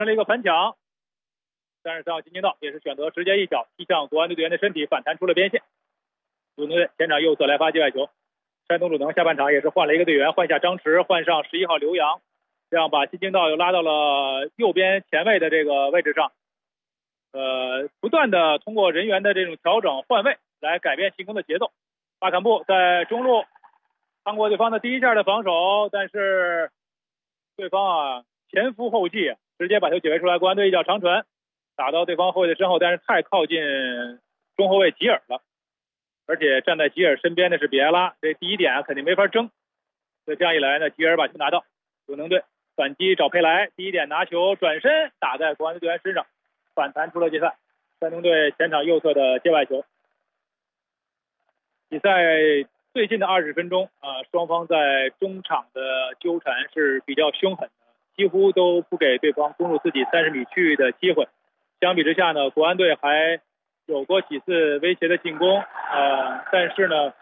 成了一个反抢。33号金京道也是选择直接一脚踢向国安队队员的身体，反弹出了边线。鲁能队前场右侧来发界外球，山东鲁能下半场也是换了一个队员，换下张弛，换上11号刘洋，这样把金京道又拉到了右边前卫的这个位置上。不断的通过人员的这种调整换位来改变进攻的节奏。巴坎布在中路趟过对方的第一下的防守，但是对方前赴后继，直接把球解围出来。国安队一脚长传打到对方后卫的身后，但是太靠近中后卫吉尔了，而且站在吉尔身边的是比埃拉，这第一点肯定没法争。所以这样一来呢，吉尔把球拿到，鲁能队反击找佩莱，第一点拿球转身打在国安队队员身上，反弹出了界赛。山东队前场右侧的界外球。比赛最近的20分钟双方在中场的纠缠是比较凶狠的，几乎都不给对方攻入自己30米区域的机会。相比之下呢，国安队还有过几次威胁的进攻，但是呢，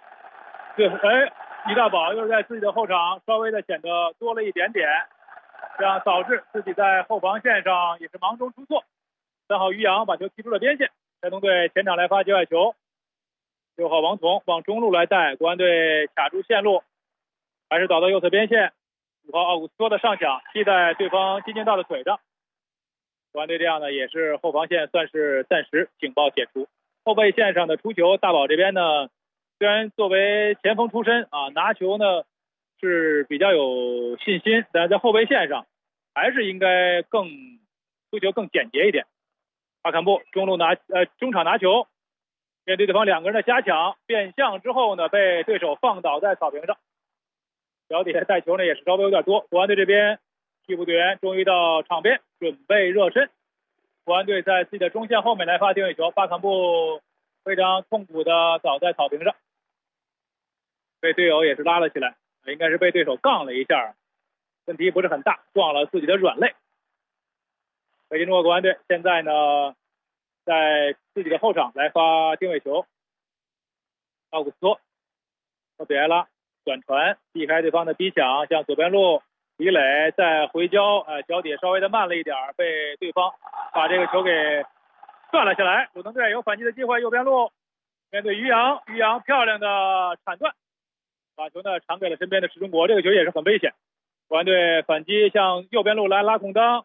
于大宝又是在自己的后场稍微的显得多了一点点，这样导致自己在后防线上也是忙中出错。3号于洋把球踢出了边线，山东队前场来发界外球，6号王彤往中路来带，国安队卡住线路，还是倒到右侧边线。5号奥古斯托的上抢踢在对方金京道的腿上，国安队这样呢也是后防线算是暂时警报解除。后卫线上的出球，大宝这边呢虽然作为前锋出身拿球呢是比较有信心，但是在后卫线上还是应该出球更简洁一点。巴坎布中场拿球，面对对方2个人的加抢变向之后呢，被对手放倒在草坪上。脚底下带球呢也是稍微有点多。国安队这边替补队员终于到场边准备热身。国安队在自己的中线后面来发定位球，巴坎布非常痛苦的倒在草坪上，被队友也是拉了起来，应该是被对手杠了一下，问题不是很大，撞了自己的软肋。北京中国国安队现在呢在自己的后场来发定位球，奥古斯托和比埃拉短传避开对方的逼抢，向左边路李磊再回交，脚底稍微的慢了一点，被对方把这个球给断了下来。鲁能队有反击的机会，右边路面对于洋，于洋漂亮的铲断，把球呢传给了身边的石中国，这个球也是很危险。国安队反击向右边路来拉空当，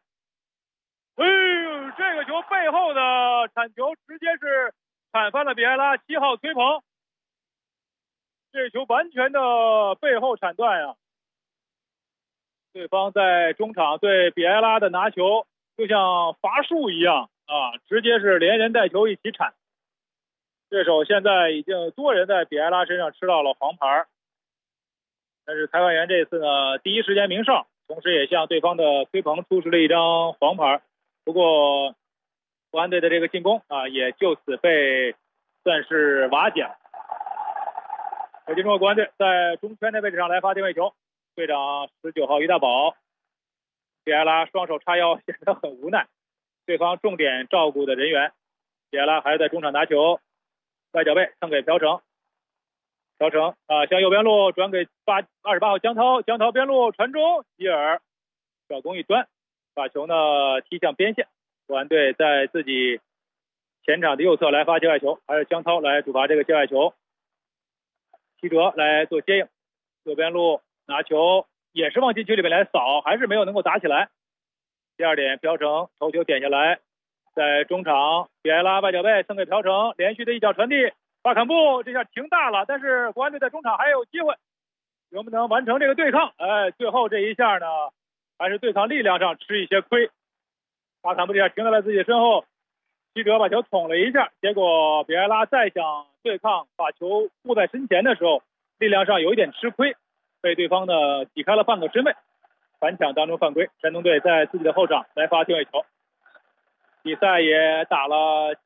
这个球背后的铲球直接是铲翻了比埃拉，7号崔鹏，这球完全的背后铲断呀！对方在中场对比埃拉的拿球就像伐树一样直接是连人带球一起铲。对手现在已经多人在比埃拉身上吃到了黄牌，但是裁判员这次呢第一时间鸣哨，同时也向对方的崔鹏出示了一张黄牌。不过国安队的这个进攻也就此被算是瓦解了。北京中国国安队在中圈的位置上来发定位球，队长19号于大宝，比埃拉双手叉腰显得很无奈，对方重点照顾的人员，比埃拉还是在中场拿球，外脚背蹭给朴成，朴成向右边路转给28号江涛，江涛边路传中，吉尔小攻一端，把球呢踢向边线。国安队在自己前场的右侧来发界外球，还是江涛来主罚这个界外球，齐哲来做接应，右边路拿球也是往禁区里面来扫，还是没有能够打起来。第二点，朴成头球点下来，在中场比埃拉外脚背蹭给朴成，连续的一脚传递，巴坎布这下停大了，但是国安队在中场还有机会，能不能完成这个对抗？最后这一下呢还是对抗力量上吃一些亏，巴坎布这下停在了自己身后，齐哲把球捅了一下，结果比埃拉再想对抗把球护在身前的时候，力量上有一点吃亏，被对方呢挤开了半个身位，反抢当中犯规。山东队在自己的后场来发定位球。比赛也打了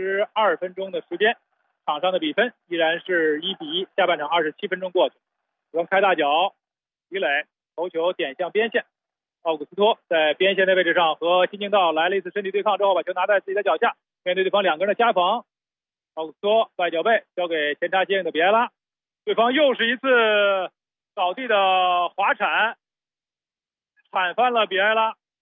72分钟的时间，场上的比分依然是1-1。下半场27分钟过去，对方开大脚，李磊头球点向边线，奥古斯托在边线的位置上和金京道来了一次身体对抗之后，把球拿在自己的脚下，面对对方2个人的夹防，奥古斯托外脚背交给前插接应的比埃拉，对方又是一次倒地的滑铲，铲翻了比埃拉。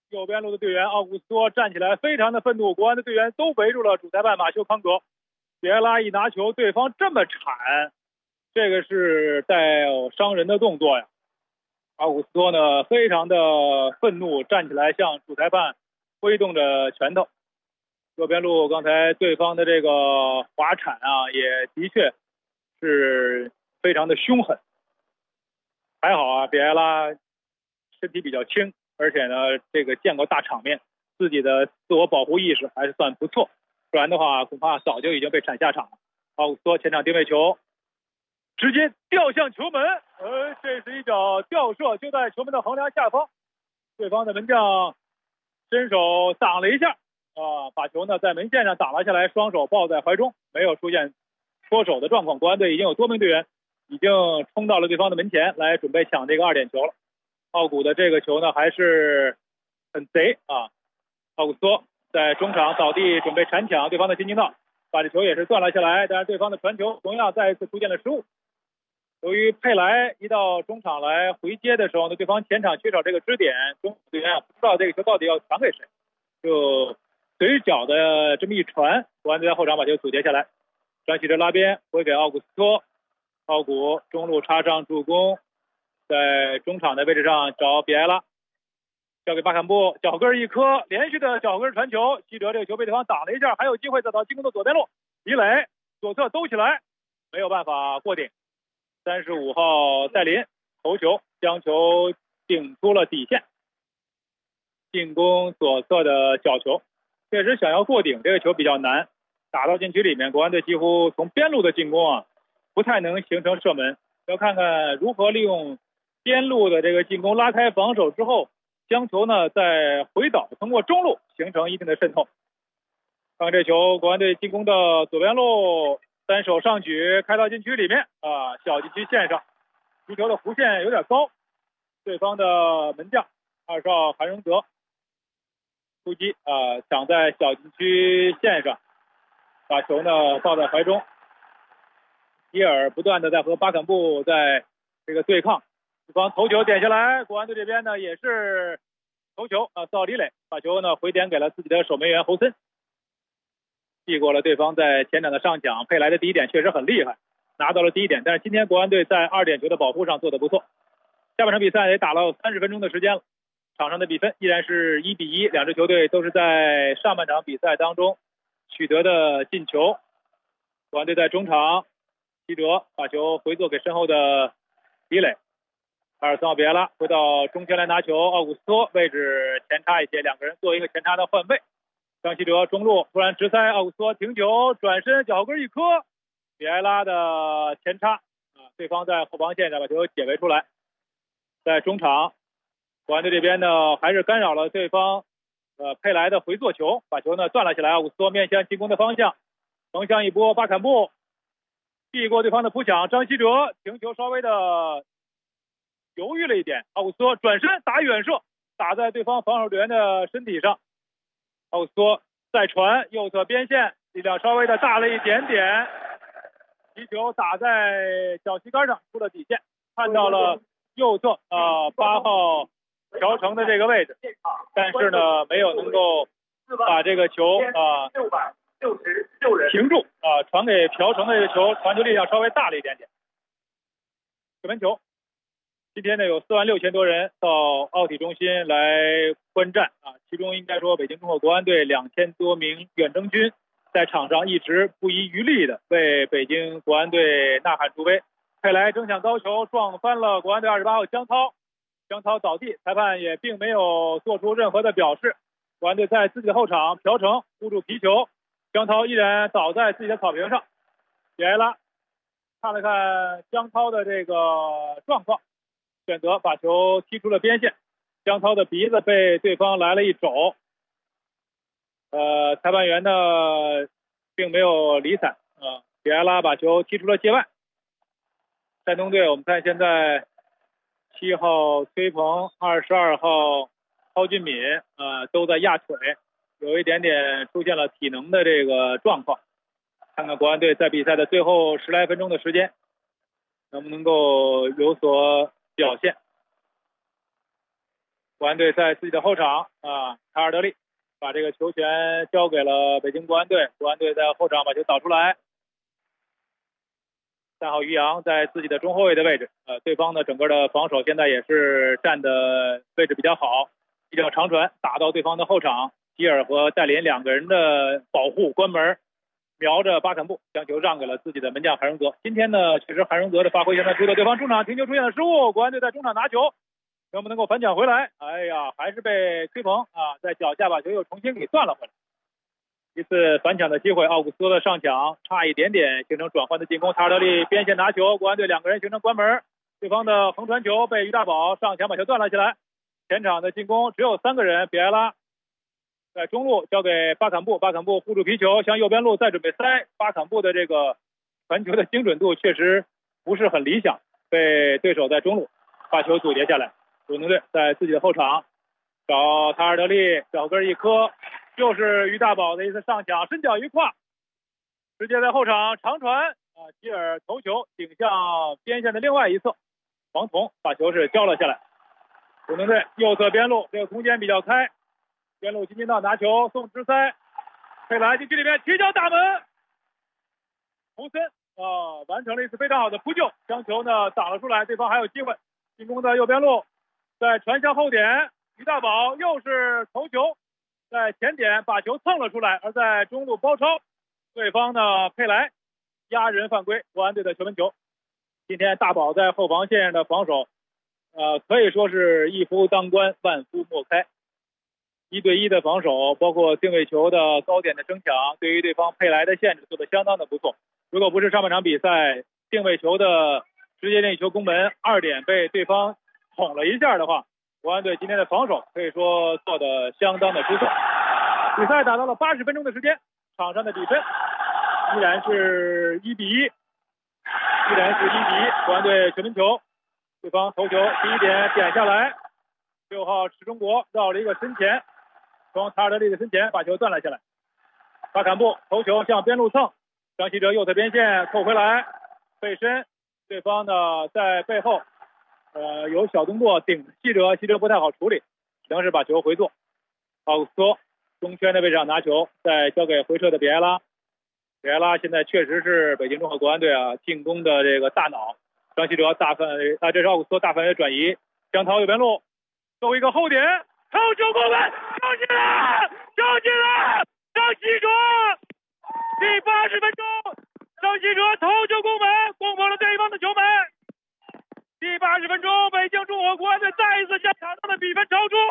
右边路的队员奥古斯托站起来，非常的愤怒。国安的队员都围住了主裁判马修康格。比埃拉一拿球，对方这么铲，这个是带有伤人的动作呀。奥古斯托呢，非常的愤怒，站起来向主裁判挥动着拳头。右边路刚才对方的这个滑铲啊，也的确是非常的凶狠。还好啊，比埃拉身体比较轻，而且呢，这个见过大场面，自己的自我保护意识还是算不错，不然的话恐怕早就已经被铲下场了。奥古斯托前场定位球，直接吊向球门，这是一脚吊射，就在球门的横梁下方，对方的门将伸手挡了一下，把球呢在门线上打了下来，双手抱在怀中，没有出现脱手的状况。国安队已经有多名队员已经冲到了对方的门前来准备抢这个2点球了。奥古的这个球呢还是很贼啊！奥古斯托在中场倒地准备铲抢对方的进攻道，把这球也是断了下来，但是对方的传球同样再一次出现了失误。由于佩莱一到中场来回接的时候呢，对方前场缺少这个支点，中队员不知道这个球到底要传给谁，就随脚的这么一传，国安队在后场把球阻截下来。张稀哲拉边回给奥古斯托，奥古中路插上助攻，在中场的位置上找比埃拉，交给巴坎布，脚跟一磕，连续的脚跟传球，希哲这个球被对方挡了一下，还有机会再到进攻的左边路，李磊左侧兜起来，没有办法过顶。35号戴林头球将球顶出了底线，进攻左侧的角球，确实想要过顶这个球比较难，打到禁区里面，国安队几乎从边路的进攻啊不太能形成射门，要看看如何利用边路的这个进攻拉开防守之后，将球呢再回导，通过中路形成一定的渗透。看这球，国安队进攻的左边路，单手上举开到禁区里面啊，小禁区线上，击球的弧线有点高，对方的门将20号韩荣泽突击抢在小禁区线上，把球呢抱在怀中。伊尔不断的在和巴坎布在这个对抗，对方头球点下来，国安队这边呢也是头球到李磊把球呢回点给了自己的守门员侯森，避过了对方在前场的上抢。佩莱的第一点确实很厉害，拿到了第一点，但是今天国安队在2点球的保护上做得不错。下半场比赛也打了30分钟的时间了，场上的比分依然是1-1，两支球队都是在上半场比赛当中取得的进球。国安队在中场，希哲把球回做给身后的李磊，23号比埃拉回到中圈来拿球，奥古斯托位置前插一些，两个人做一个前插的换位。张稀哲中路突然直塞，奥古斯托停球转身脚跟一磕，比埃拉的前插对方在后防线上把球解围出来。在中场，国安队这边呢还是干扰了对方佩莱的回做球，把球呢断了下来。奥古斯托面向进攻的方向，横向一波，巴坎布避过对方的扑抢，张稀哲停球稍微的犹豫了一点，奥古斯托转身打远射，打在对方防守队员的身体上。奥古斯托再传右侧边线，力量稍微的大了一点点，击球打在脚旗杆上出了底线，看到了右侧8号朴成的这个位置，但是呢没有能够把这个球停住传给朴成的这个球，传球力量稍微大了一点点。射门球，今天呢有46000多人到奥体中心来观战其中应该说北京中国国安队2000多名远征军在场上一直不遗余力的为北京国安队呐喊助威。佩莱争抢高球撞翻了国安队28号江涛，江涛倒地，裁判也并没有做出任何的表示。国安队在自己的后场，朴成护住皮球，江涛依然倒在自己的草坪上。比埃拉看了看江涛的这个状况，选择把球踢出了边线，江涛的鼻子被对方来了一肘，裁判员呢并没有理睬比埃拉把球踢出了界外。山东队我们看现在7号崔鹏、22号蒿俊闵都在压腿，有一点点出现了体能的这个状况，看看国安队在比赛的最后10来分钟的时间能不能够有所表现。 国安队在自己的后场啊，卡尔德利把这个球权交给了北京国安队，国安队在后场把球导出来。3号于洋在自己的中后卫的位置，对方的整个的防守现在也是站的位置比较好，一脚长传打到对方的后场，吉尔和戴林2个人的保护关门，瞄着巴坎布将球让给了自己的门将韩荣泽。今天呢，确实韩荣泽的发挥相当出色，对方中场停球出现了失误，国安队在中场拿球，能不能够反抢回来？哎呀，还是被崔鹏啊在脚下把球又重新给断了回来。一次反抢的机会，奥古斯托的上抢差一点点形成转换的进攻，塔尔德利边线拿球，国安队2个人形成关门，对方的横传球被于大宝上抢把球断了起来。前场的进攻只有3个人，比埃拉在中路交给巴坎布，巴坎布护住皮球向右边路再准备塞，巴坎布的这个传球的精准度确实不是很理想，被对手在中路把球阻截下来。鲁能队在自己的后场找塔尔德利脚跟一磕，又是于大宝的一次上抢，伸脚一跨，直接在后场长传啊，吉尔头球顶向边线的另外一侧，王彤把球是交了下来。鲁能队右侧边路这个空间比较开，边路金金道拿球送直塞，佩莱禁区里面提脚打门，胡森完成了一次非常好的扑救，将球呢挡了出来，对方还有机会进攻的右边路，再传向后点，于大宝又是头球，在前点把球蹭了出来，而在中路包抄，对方的佩莱压人犯规，国安队的球门球。今天大宝在后防线上的防守可以说是一夫当关万夫莫开，1对1的防守，包括定位球的高点的争抢，对于对方佩莱的限制做得相当的不错。如果不是上半场比赛定位球的直接任意球攻门2点被对方捅了一下的话，国安队今天的防守可以说做得相当的出色。比赛打到了80分钟的时间，场上的比分依然是1比1，国安队球门球，对方头球第一点点下来，6号池中国绕了一个身前，从塔尔德利的身前把球断了下来，巴坎布头球向边路蹭，张稀哲右侧边线扣回来，背身，对方呢在背后有小动作顶稀哲不太好处理，只能是把球回做。奥古斯托中圈的位置上拿球，再交给回撤的比埃拉。比埃拉现在确实是北京中赫国安队进攻的这个大脑。张稀哲这是奥古斯托大范围转移，江涛右边路作为一个后点，头球攻门，张稀哲第80分钟，张稀哲头球攻门，攻破了对方的球门。第80分钟，北京中赫国安队再一次将场上的比分超出，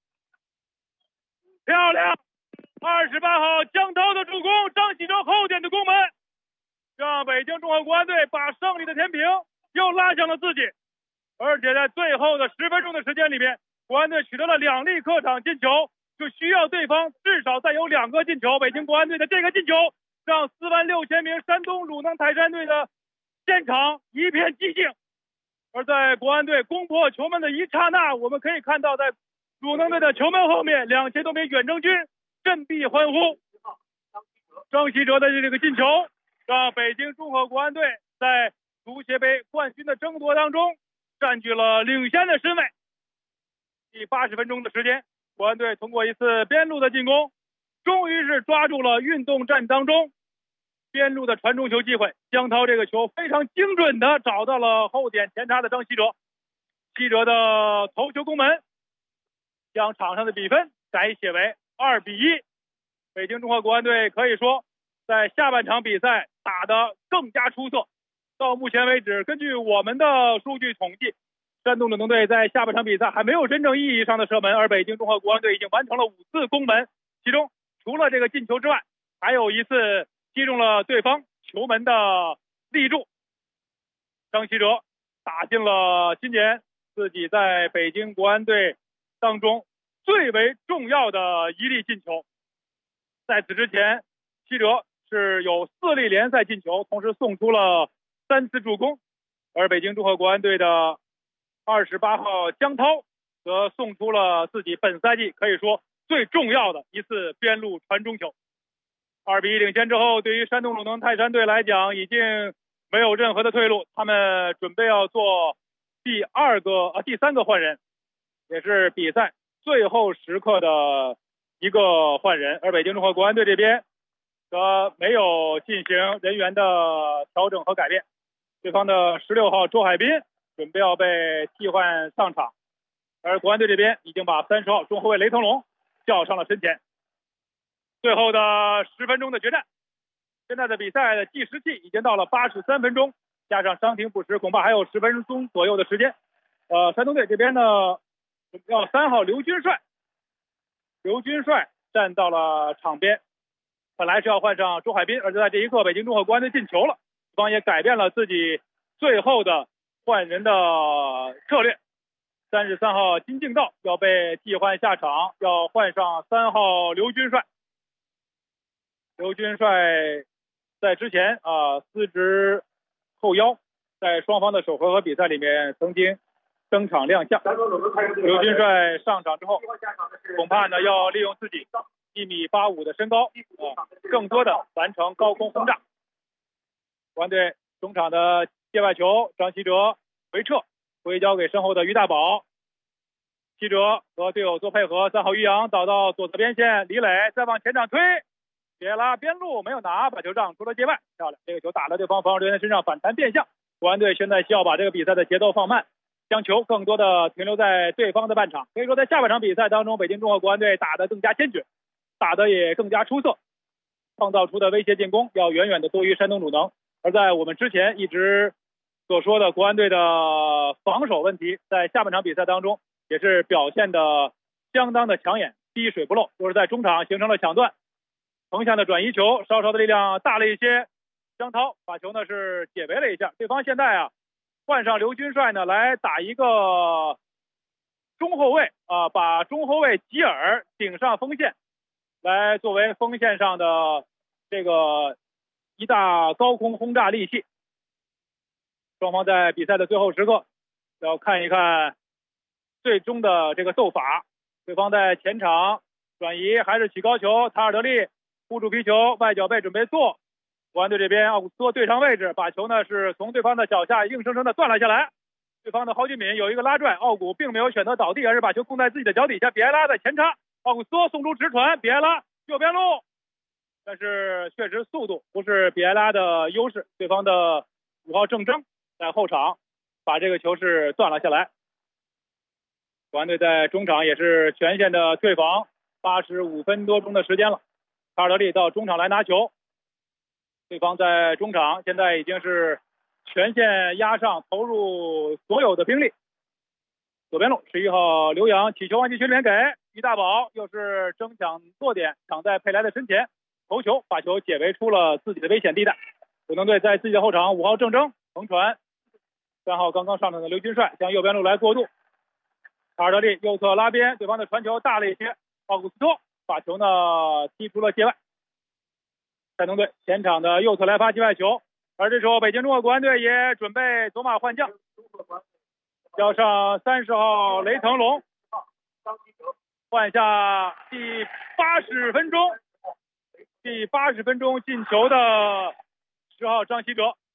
漂亮！28号江涛的助攻，张稀哲后点的攻门，让北京中赫国安队把胜利的天平又拉向了自己。而且在最后的10分钟的时间里面，国安队取得了2粒客场进球，就需要对方至少再有2个进球。北京国安队的这个进球，让46000名山东鲁能泰山队的现场一片寂静。而在国安队攻破球门的一刹那，我们可以看到，在鲁能队的球门后面，2000多名远征军振臂欢呼。张稀哲的这个进球，让北京中赫国安队在足协杯冠军的争夺当中占据了领先的身位。第80分钟的时间，国安队通过一次边路的进攻，终于是抓住了运动战当中边路的传中球机会。江涛这个球非常精准的找到了后点前插的张稀哲，稀哲的头球攻门，将场上的比分改写为2比1。北京中赫国安队可以说在下半场比赛打得更加出色。到目前为止，根据我们的数据统计，山东鲁能队在下半场比赛还没有真正意义上的射门，而北京中赫国安队已经完成了5次攻门，其中除了这个进球之外，还有一次击中了对方球门的立柱。张稀哲打进了今年自己在北京国安队当中最为重要的一粒进球。在此之前，稀哲是有4粒联赛进球，同时送出了3次助攻，而北京中赫国安队的28号江涛则送出了自己本赛季可以说最重要的一次边路传中球。2比1领先之后，对于山东鲁能泰山队来讲已经没有任何的退路，他们准备要做第3个换人，也是比赛最后时刻的一个换人，而北京中赫国安队这边则没有进行人员的调整和改变。对方的16号周海滨准备要被替换上场，而国安队这边已经把30号中后卫雷腾龙叫上了身前。最后的10分钟的决战，现在的比赛的计时器已经到了83分钟，加上伤停补时，恐怕还有10分钟左右的时间。山东队这边呢，要3号刘军帅站到了场边，本来是要换上周海滨，而在这一刻，北京中赫国安队进球了，对方也改变了自己最后的换人的策略。33号金敬道要被替换下场，要换上3号刘军帅。刘军帅在之前司职后腰，在双方的首回合比赛里面曾经登场亮相。刘军帅上场之后，恐怕呢要利用自己1.85米的身高，更多的完成高空轰炸。国安队中场的界外球，张稀哲回撤，回交给身后的于大宝。稀哲和队友做配合，3号于洋倒到左侧边线，李磊再往前场推，别拉边路没有拿，把球让出了界外，漂亮！这个球打到对方防守队员身上，反弹变向。国安队现在需要把这个比赛的节奏放慢，将球更多的停留在对方的半场。所以说，在下半场比赛当中，北京中赫国安队打得更加坚决，打得也更加出色，创造出的威胁进攻要远远的多于山东鲁能。而在我们之前一直所说的国安队的防守问题，在下半场比赛当中也是表现的相当的抢眼，滴水不漏，就是在中场形成了抢断，横向的转移球，稍稍的力量大了一些，江涛把球呢是解围了一下。对方现在换上刘军帅呢来打一个中后卫把中后卫吉尔顶上锋线，来作为锋线上的这个一大高空轰炸利器。双方在比赛的最后时刻要看一看最终的这个斗法。对方在前场转移还是起高球，塔尔德利护住皮球，外脚背准备做。国安队这边奥古斯托对上位置，把球呢是从对方的脚下硬生生的断了下来。对方的郝俊敏有一个拉拽，奥古并没有选择倒地，而是把球控在自己的脚底下。比埃拉在前插，奥古斯托送出直传，比埃拉右边路，但是确实速度不是比埃拉的优势，对方的5号郑铮在后场把这个球是断了下来。国安队在中场也是全线的退防，85分多钟的时间了。卡尔德利到中场来拿球，对方在中场现在已经是全线压上，投入所有的兵力。左边路11号刘洋起球往禁区里面给于大宝，又是争抢落点，抢在佩莱的身前，头球把球解围出了自己的危险地带。鲁能队在自己的后场5号郑铮横传，3号刚刚上场的刘军帅向右边路来过渡，卡尔德利右侧拉边，对方的传球大了一些，奥古斯托把球呢踢出了界外。山东队前场的右侧来发界外球，而这时候北京中赫国安队也准备走马换将，要上30号雷腾龙，换下第80分钟进球的10号张稀哲。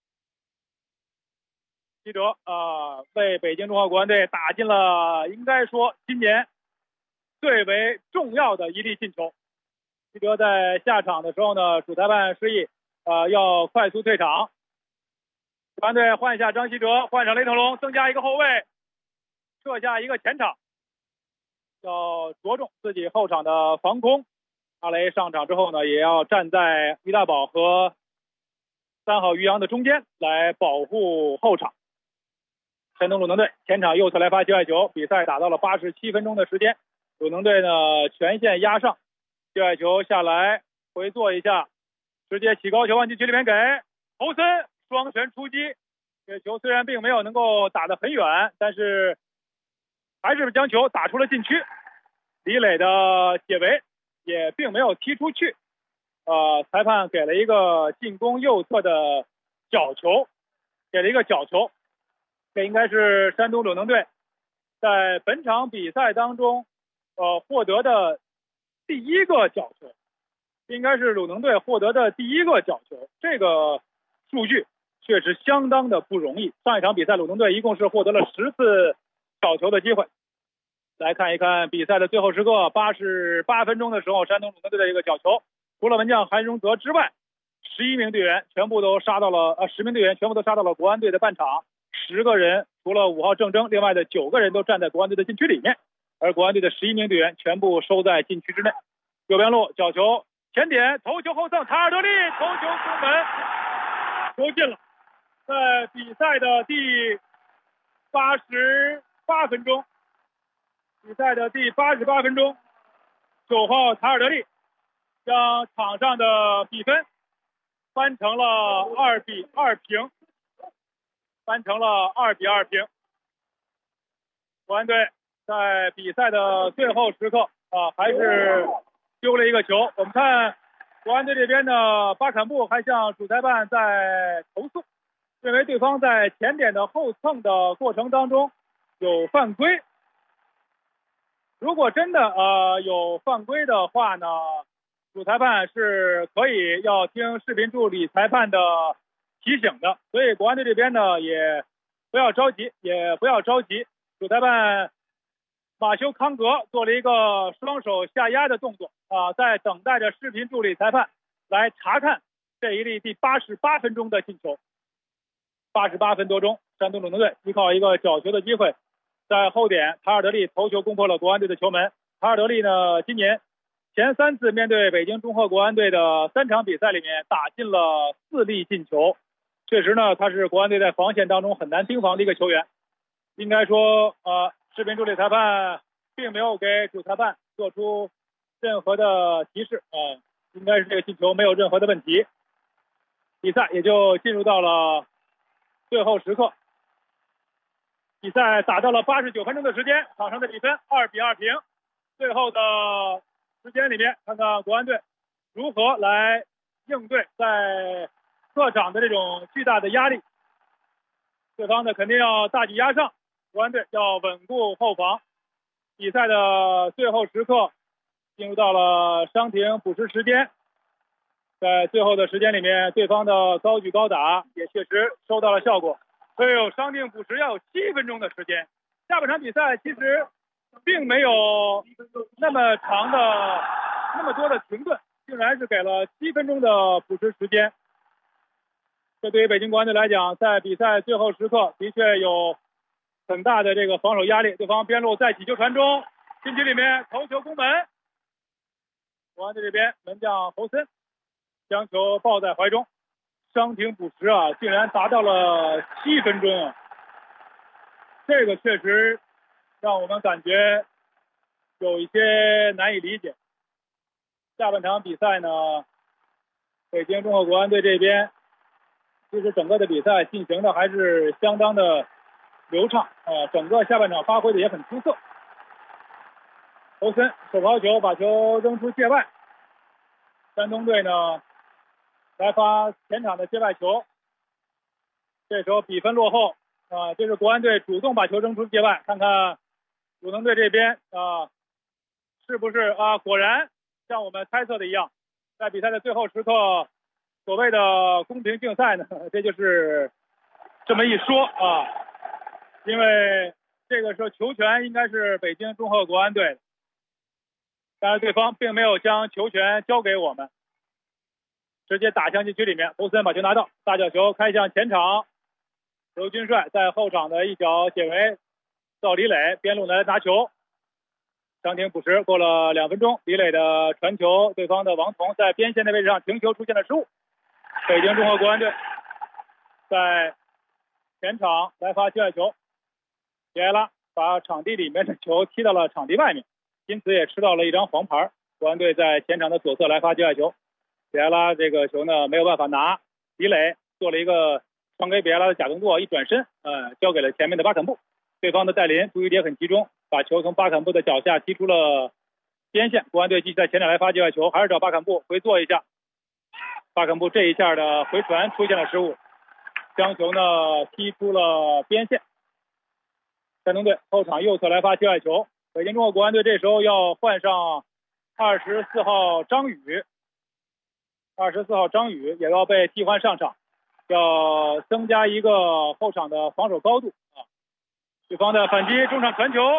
稀哲为北京中赫国安队打进了应该说今年最为重要的一粒进球。稀哲在下场的时候呢，主裁判示意要快速退场。国安队换下张稀哲，换上雷腾龙，增加一个后卫，设下一个前场，要着重自己后场的防空。阿雷上场之后呢，也要站在于大宝和3号于洋的中间来保护后场。山东鲁能队前场右侧来发界外球，比赛打到了87分钟的时间，鲁能队呢全线压上，界外球下来回做一下，直接起高球往禁区里面给侯森双拳出击。这球虽然并没有能够打得很远，但是还是将球打出了禁区。李磊的解围也并没有踢出去，裁判给了一个进攻右侧的角球，这应该是山东鲁能队在本场比赛当中获得的第一个角球，应该是鲁能队获得的第一个角球，这个数据确实相当的不容易。上一场比赛鲁能队一共是获得了10次角球的机会， 来看一看比赛的最后时刻，88分钟的时候，山东鲁能队的一个角球，除了门将韩荣泽之外，10名队员全部都杀到了国安队的半场，10个人除了5号郑铮，另外的9个人都站在国安队的禁区里面，而国安队的11名队员全部收在禁区之内。右边路角球前点，头球后蹭，塔尔德利头球攻门，球进了。在比赛的第88分钟。9号塔尔德利将场上的比分扳成了2比2平，国安队在比赛的最后时刻还是丢了一个球。我们看国安队这边的巴坎布还向主裁判在投诉，认为对方在前点的后蹭的过程当中有犯规。如果真的有犯规的话呢，主裁判是可以要听视频助理裁判的提醒的，所以国安队这边呢也不要着急。主裁判马修康格做了一个双手下压的动作在等待着视频助理裁判来查看这一粒第88分钟的进球。88分多钟，山东鲁能队依靠一个角球的机会，在后点塔尔德利头球攻破了国安队的球门。塔尔德利呢，今年前3次面对北京中赫国安队的3场比赛里面打进了4粒进球，确实呢，他是国安队在防线当中很难盯防的一个球员。应该说视频助理裁判并没有给主裁判做出任何的提示应该是这个进球没有任何的问题。比赛也就进入到了最后时刻，比赛打到了89分钟的时间，场上的比分2比2平。最后的时间里面，看看国安队如何来应对在客场的这种巨大的压力。对方呢肯定要大举压上，国安队要稳固后防。比赛的最后时刻进入到了伤停补时时间，在最后的时间里面，对方的高举高打也确实收到了效果。伤停补时要有7分钟的时间。下半场比赛其实并没有那么长的那么多的停顿，竟然是给了7分钟的补时时间。这对于北京国安队来讲，在比赛最后时刻的确有很大的这个防守压力。对方边路再起球传中，禁区里面头球攻门，国安队这边门将侯森将球抱在怀中。伤停补时竟然达到了7分钟这个确实让我们感觉有一些难以理解。下半场比赛呢，北京中赫国安队这边其实整个的比赛进行的还是相当的流畅整个下半场发挥的也很出色。侯森手抛球把球扔出界外，山东队呢来发前场的接外球，这时候比分落后这是国安队主动把球扔出界外。看看鲁能队这边是不是果然像我们猜测的一样，在比赛的最后时刻，所谓的公平竞赛呢，这就是这么一说因为这个时候球权应该是北京中赫国安队的，但是对方并没有将球权交给我们，直接打向禁区里面。侯森把球拿到，大角球开向前场，刘军帅在后场的一脚解围到李磊，边路来拿球，伤停补时过了2分钟，李磊的传球，对方的王彤在边线的位置上停球出现了失误。北京中赫国安队在前场来发接外球，杰埃拉把场地里面的球踢到了场地外面，因此也吃到了一张黄牌。国安队在前场的左侧来发接外球，比埃拉这个球呢没有办法拿，李磊做了一个传给比埃拉的假动作，一转身交给了前面的巴坎布。对方的戴林注意点很集中，把球从巴坎布的脚下踢出了边线。国安队继续在前场来发接外球，还是找巴坎布回做一下。巴坎布这一下的回传出现了失误，将球呢踢出了边线。山东队后场右侧来发接外球，北京中赫国安队这时候要换上24号张宇也要被替换上场，要增加一个后场的防守高度对方的反击中场传球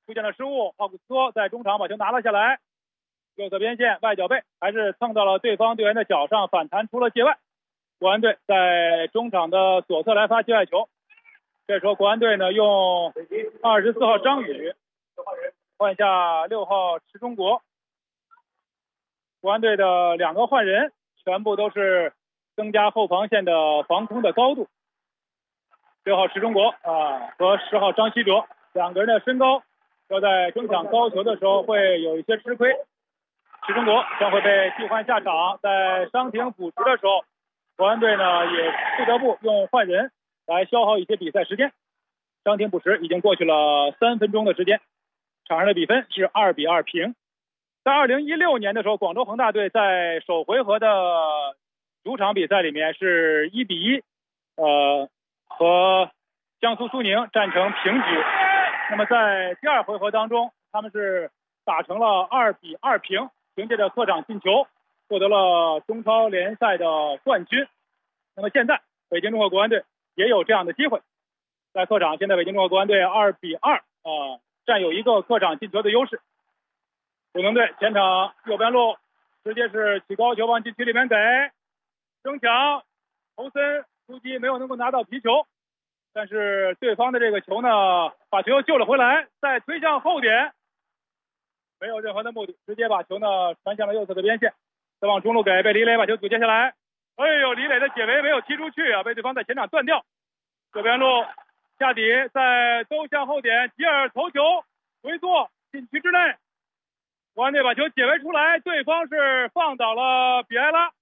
出现了失误，奥古斯托在中场把球拿了下来，右侧边线外脚背还是蹭到了对方队员的脚上，反弹出了界外。国安队在中场的左侧来发界外球，这时候国安队呢用24号张宇换下6号池中国。国安队的2个换人全部都是增加后防线的防空的高度。6号池中国和10号张稀哲2个人的身高要在中场高球的时候会有一些吃亏。池中国将会被替换下场，在伤停补时的时候，国安队呢也不得不用换人来消耗一些比赛时间。伤停补时已经过去了3分钟的时间，场上的比分是2-2平。在2016年的时候，广州恒大队在首回合的主场比赛里面是1-1，和江苏苏宁战成平局。那么在第2回合当中，他们是打成了2-2平，凭借着客场进球获得了中超联赛的冠军。那么现在北京中赫国安队也有这样的机会，在客场，现在北京中赫国安队2-2占有一个客场进球的优势。鲁能队前场右边路直接是起高球往禁区里面给争抢，侯森突击没有能够拿到皮球，但是对方的这个球呢把球救了回来，再推向后点，没有任何的目的，直接把球呢传向了右侧的边线，再往中路给，被李磊把球阻截下来。哎呦，李磊的解围没有踢出去被对方在前场断掉。右边路下底再兜向后点，吉尔头球回做禁区之内，国安队把球解围出来，对方是放倒了比埃拉，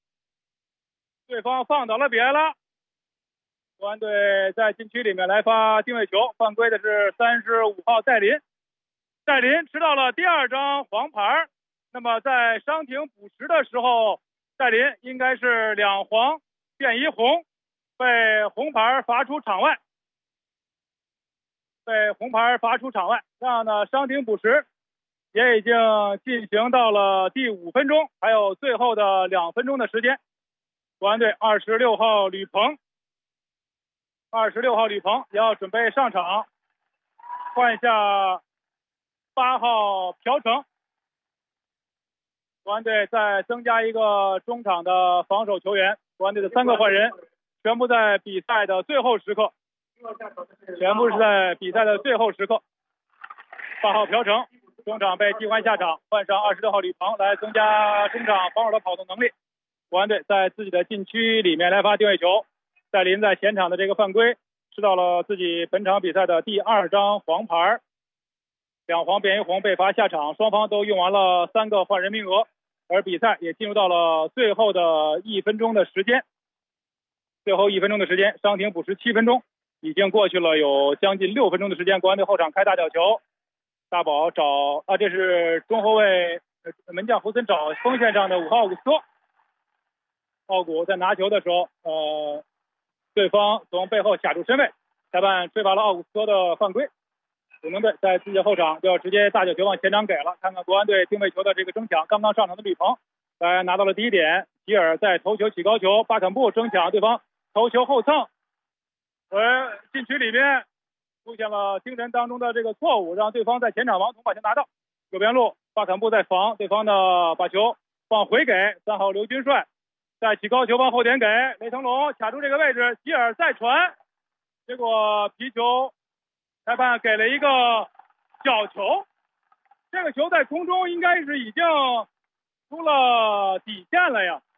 国安队在禁区里面来发定位球，犯规的是35号戴林吃到了第2张黄牌。那么在伤停补时的时候，戴林应该是2黄变1红，被红牌罚出场外。这样呢，伤停补时也已经进行到了第5分钟，还有最后的2分钟的时间。国安队26号吕鹏也要准备上场，换下8号朴成。国安队再增加一个中场的防守球员，国安队的3个换人全部在比赛的最后时刻8号朴成中场被替换下场，换上26号吕鹏来增加中场防守的跑动能力。国安队在自己的禁区里面来发定位球，戴林在前场的这个犯规吃到了自己本场比赛的第2张黄牌，2黄变1红被罚下场，双方都用完了3个换人名额，而比赛也进入到了最后的1分钟的时间。伤停补时7分钟，已经过去了有将近6分钟的时间。国安队后场开大角球，大宝这是中后卫门将侯森找锋线上的5号奥古斯托，奥古在拿球的时候对方从背后卡住身位，裁判吹罚了奥古斯托的犯规。鲁能队在自己的后场就要直接大角球往前场给了，看看国安队定位球的这个争抢，刚刚上场的吕鹏拿到了第1点，吉尔在头球起高球，巴坎布争抢对方头球后蹭，而禁区里面出现了精神当中的这个错误，让对方在前场王彤把球拿到。右边路巴坎布在防对方的把球往回给3号刘军帅，再起高球往后点给雷腾龙，卡住这个位置，吉尔再传，结果皮球裁判给了一个角球，这个球在空中应该是已经出了底线了呀，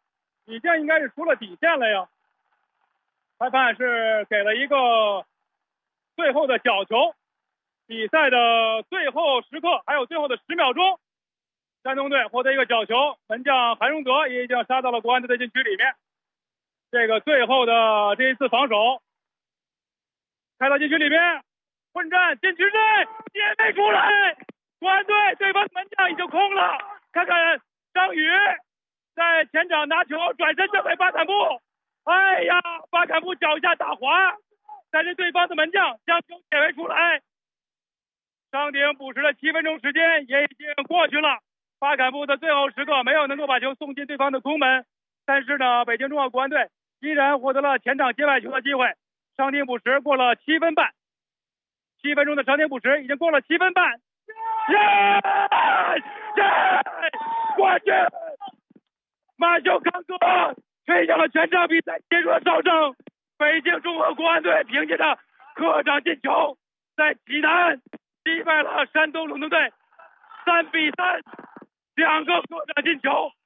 裁判是给了一个最后的角球。比赛的最后时刻还有最后的10秒钟，山东队获得一个角球，门将韩荣德也已经杀到了国安队的禁区里面。这个最后的这一次防守开到禁区里面，混战禁区内也没出来，国安队对方门将已经空了，看看张宇在前场拿球转身交给巴坎布，哎呀，巴坎布脚下打滑，但是对方的门将将球解围出来。伤停补时的7分钟时间也已经过去了，巴坎布的最后时刻没有能够把球送进对方的空门，但是呢，北京中赫国安队依然获得了前场接外球的机会。伤停补时过了7分半，7分钟的伤停补时已经过了7分半， 冠军！马修康哥吹响了全场比赛结束的哨声。北京中赫国安队凭借着客场进球，在济南击败了山东鲁能队3-3，2个客场进球